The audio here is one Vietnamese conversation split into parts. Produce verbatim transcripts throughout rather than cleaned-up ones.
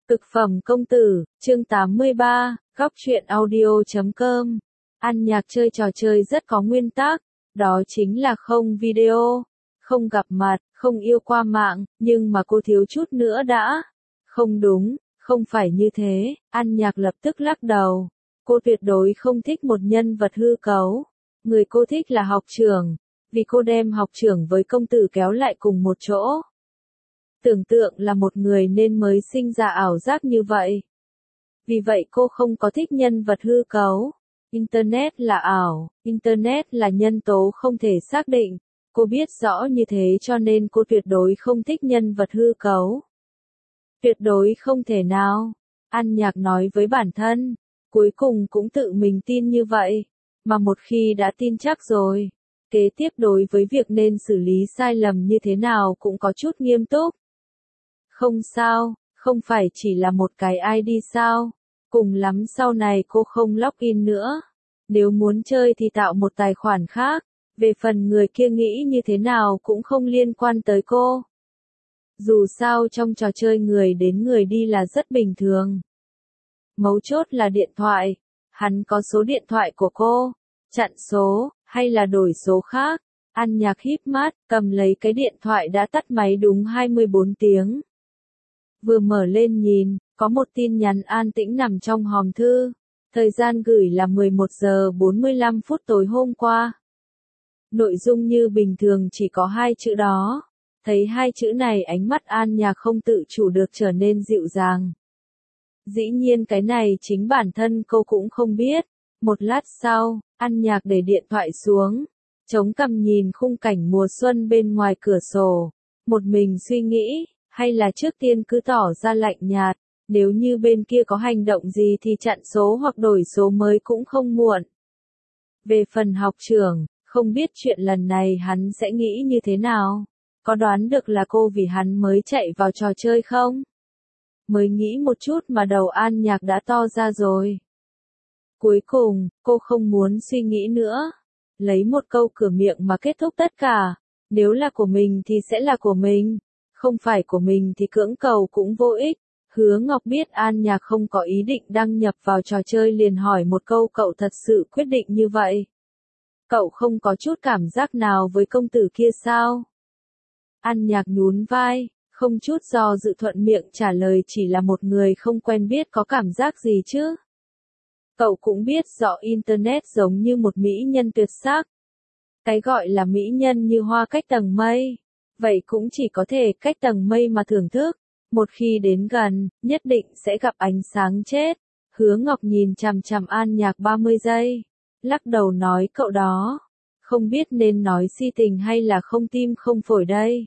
Cực phẩm công tử, chương tám mươi ba, góc truyện audio chấm com. An Nhạc chơi trò chơi rất có nguyên tắc, đó chính là không video, không gặp mặt, không yêu qua mạng, nhưng mà cô thiếu chút nữa đã. Không đúng, không phải như thế, An Nhạc lập tức lắc đầu. Cô tuyệt đối không thích một nhân vật hư cấu. Người cô thích là học trưởng, vì cô đem học trưởng với công tử kéo lại cùng một chỗ. Tưởng tượng là một người nên mới sinh ra ảo giác như vậy. Vì vậy cô không có thích nhân vật hư cấu. Internet là ảo, Internet là nhân tố không thể xác định. Cô biết rõ như thế cho nên cô tuyệt đối không thích nhân vật hư cấu. Tuyệt đối không thể nào. An Nhạc nói với bản thân, cuối cùng cũng tự mình tin như vậy. Mà một khi đã tin chắc rồi, kế tiếp đối với việc nên xử lý sai lầm như thế nào cũng có chút nghiêm túc. Không sao, không phải chỉ là một cái i đê sao? Cùng lắm sau này cô không login nữa. Nếu muốn chơi thì tạo một tài khoản khác. Về phần người kia nghĩ như thế nào cũng không liên quan tới cô. Dù sao trong trò chơi người đến người đi là rất bình thường. Mấu chốt là điện thoại. Hắn có số điện thoại của cô. Chặn số, hay là đổi số khác. An Nhạc híp mắt, cầm lấy cái điện thoại đã tắt máy đúng hai mươi bốn tiếng. Vừa mở lên nhìn, có một tin nhắn an tĩnh nằm trong hòm thư. Thời gian gửi là mười một giờ bốn mươi lăm phút tối hôm qua. Nội dung như bình thường chỉ có hai chữ đó. Thấy hai chữ này ánh mắt An Nhạc không tự chủ được trở nên dịu dàng. Dĩ nhiên cái này chính bản thân cô cũng không biết. Một lát sau, An Nhạc để điện thoại xuống. Chống cằm nhìn khung cảnh mùa xuân bên ngoài cửa sổ. Một mình suy nghĩ. Hay là trước tiên cứ tỏ ra lạnh nhạt, nếu như bên kia có hành động gì thì chặn số hoặc đổi số mới cũng không muộn. Về phần học trưởng, không biết chuyện lần này hắn sẽ nghĩ như thế nào? Có đoán được là cô vì hắn mới chạy vào trò chơi không? Mới nghĩ một chút mà đầu An Nhạc đã to ra rồi. Cuối cùng, cô không muốn suy nghĩ nữa. Lấy một câu cửa miệng mà kết thúc tất cả. Nếu là của mình thì sẽ là của mình. Không phải của mình thì cưỡng cầu cũng vô ích. Hứa Ngọc biết An Nhạc không có ý định đăng nhập vào trò chơi liền hỏi một câu cậu thật sự quyết định như vậy. Cậu không có chút cảm giác nào với công tử kia sao? An Nhạc nhún vai, không chút do dự thuận miệng trả lời chỉ là một người không quen biết có cảm giác gì chứ. Cậu cũng biết rõ Internet giống như một mỹ nhân tuyệt sắc. Cái gọi là mỹ nhân như hoa cách tầng mây. Vậy cũng chỉ có thể cách tầng mây mà thưởng thức. Một khi đến gần, nhất định sẽ gặp ánh sáng chết. Hứa Ngọc nhìn chằm chằm An Nhạc ba mươi giây. Lắc đầu nói cậu đó. Không biết nên nói si tình hay là không tim không phổi đây.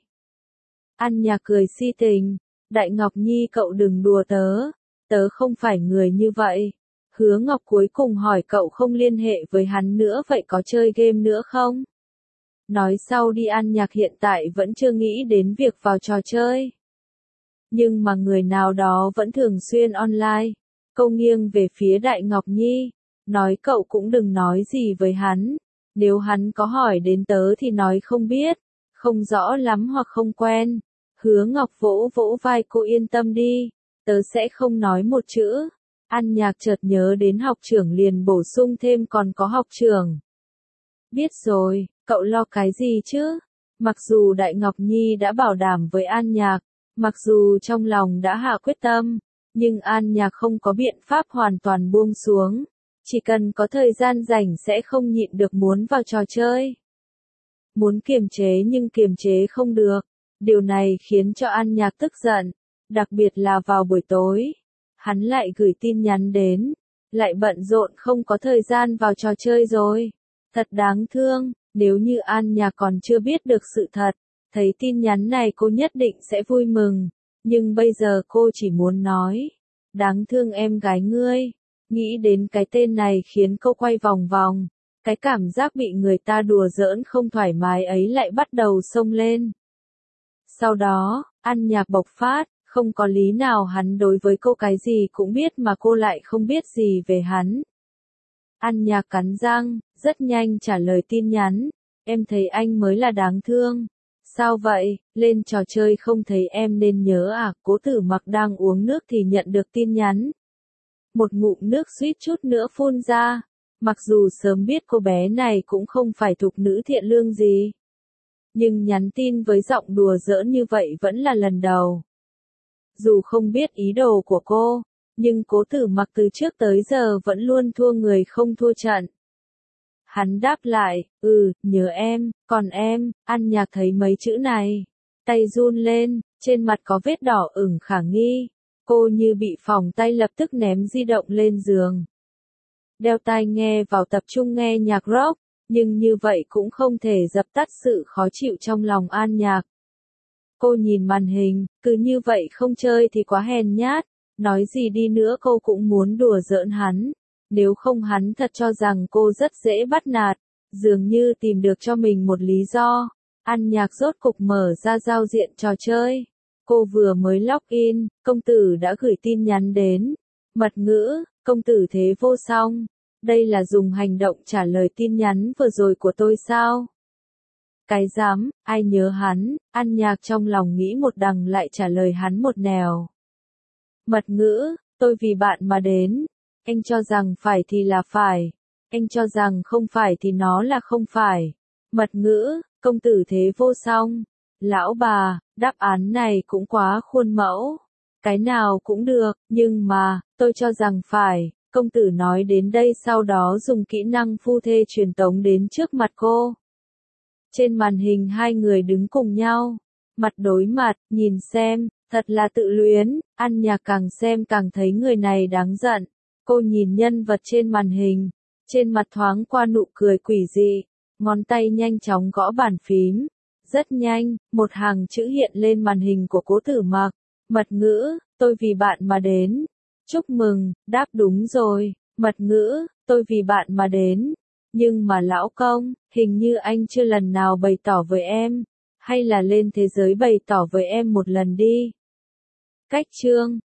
An Nhạc cười si tình. Đại Ngọc Nhi cậu đừng đùa tớ. Tớ không phải người như vậy. Hứa Ngọc cuối cùng hỏi cậu không liên hệ với hắn nữa vậy có chơi game nữa không? Nói sau đi. An Nhạc hiện tại vẫn chưa nghĩ đến việc vào trò chơi. Nhưng mà người nào đó vẫn thường xuyên online. Câu nghiêng về phía Đại Ngọc Nhi. Nói cậu cũng đừng nói gì với hắn. Nếu hắn có hỏi đến tớ thì nói không biết. Không rõ lắm hoặc không quen. Hứa Ngọc vỗ vỗ vai cô yên tâm đi. Tớ sẽ không nói một chữ. An Nhạc chợt nhớ đến học trưởng liền bổ sung thêm còn có học trưởng. Biết rồi. Cậu lo cái gì chứ? Mặc dù Đại Ngọc Nhi đã bảo đảm với An Nhạc, mặc dù trong lòng đã hạ quyết tâm, nhưng An Nhạc không có biện pháp hoàn toàn buông xuống. Chỉ cần có thời gian rảnh sẽ không nhịn được muốn vào trò chơi. Muốn kiềm chế nhưng kiềm chế không được. Điều này khiến cho An Nhạc tức giận, đặc biệt là vào buổi tối. Hắn lại gửi tin nhắn đến, lại bận rộn không có thời gian vào trò chơi rồi. Thật đáng thương. Nếu như An Nhạc còn chưa biết được sự thật, thấy tin nhắn này cô nhất định sẽ vui mừng. Nhưng bây giờ cô chỉ muốn nói. Đáng thương em gái ngươi. Nghĩ đến cái tên này khiến cô quay vòng vòng. Cái cảm giác bị người ta đùa giỡn không thoải mái ấy lại bắt đầu xông lên. Sau đó, An Nhạc bộc phát. Không có lý nào hắn đối với cô cái gì cũng biết mà cô lại không biết gì về hắn. An Nhạc cắn răng, rất nhanh trả lời tin nhắn. Em thấy anh mới là đáng thương. Sao vậy, lên trò chơi không thấy em nên nhớ à, Cố Tử Mặc đang uống nước thì nhận được tin nhắn. Một ngụm nước suýt chút nữa phun ra, mặc dù sớm biết cô bé này cũng không phải thục nữ thiện lương gì. Nhưng nhắn tin với giọng đùa giỡn như vậy vẫn là lần đầu. Dù không biết ý đồ của cô, nhưng Cố Tử Mặc từ trước tới giờ vẫn luôn thua người không thua trận. Hắn đáp lại, ừ, nhớ em, còn em, An Nhạc thấy mấy chữ này. Tay run lên, trên mặt có vết đỏ ửng khả nghi. Cô như bị phỏng tay lập tức ném di động lên giường. Đeo tai nghe vào tập trung nghe nhạc rock, nhưng như vậy cũng không thể dập tắt sự khó chịu trong lòng An Nhạc. Cô nhìn màn hình, cứ như vậy không chơi thì quá hèn nhát, nói gì đi nữa cô cũng muốn đùa giỡn hắn. Nếu không hắn thật cho rằng cô rất dễ bắt nạt, dường như tìm được cho mình một lý do. An Nhạc rốt cục mở ra giao diện trò chơi. Cô vừa mới login, công tử đã gửi tin nhắn đến. Mật ngữ, công tử thế vô song. Đây là dùng hành động trả lời tin nhắn vừa rồi của tôi sao? Cái dám, ai nhớ hắn, An Nhạc trong lòng nghĩ một đằng lại trả lời hắn một nẻo. Mật ngữ, tôi vì bạn mà đến. Anh cho rằng phải thì là phải. Anh cho rằng không phải thì nó là không phải. Mật ngữ, công tử thế vô song. Lão bà, đáp án này cũng quá khuôn mẫu. Cái nào cũng được, nhưng mà, tôi cho rằng phải. Công tử nói đến đây sau đó dùng kỹ năng phu thê truyền tống đến trước mặt cô. Trên màn hình hai người đứng cùng nhau, mặt đối mặt, nhìn xem, thật là tự luyến. An Nhạc càng xem càng thấy người này đáng giận. Cô nhìn nhân vật trên màn hình, trên mặt thoáng qua nụ cười quỷ dị, ngón tay nhanh chóng gõ bàn phím. Rất nhanh, một hàng chữ hiện lên màn hình của Cố Tử Mặc. Mật ngữ, tôi vì bạn mà đến. Chúc mừng, đáp đúng rồi. Mật ngữ, tôi vì bạn mà đến. Nhưng mà lão công, hình như anh chưa lần nào bày tỏ với em. Hay là lên thế giới bày tỏ với em một lần đi. Cách chương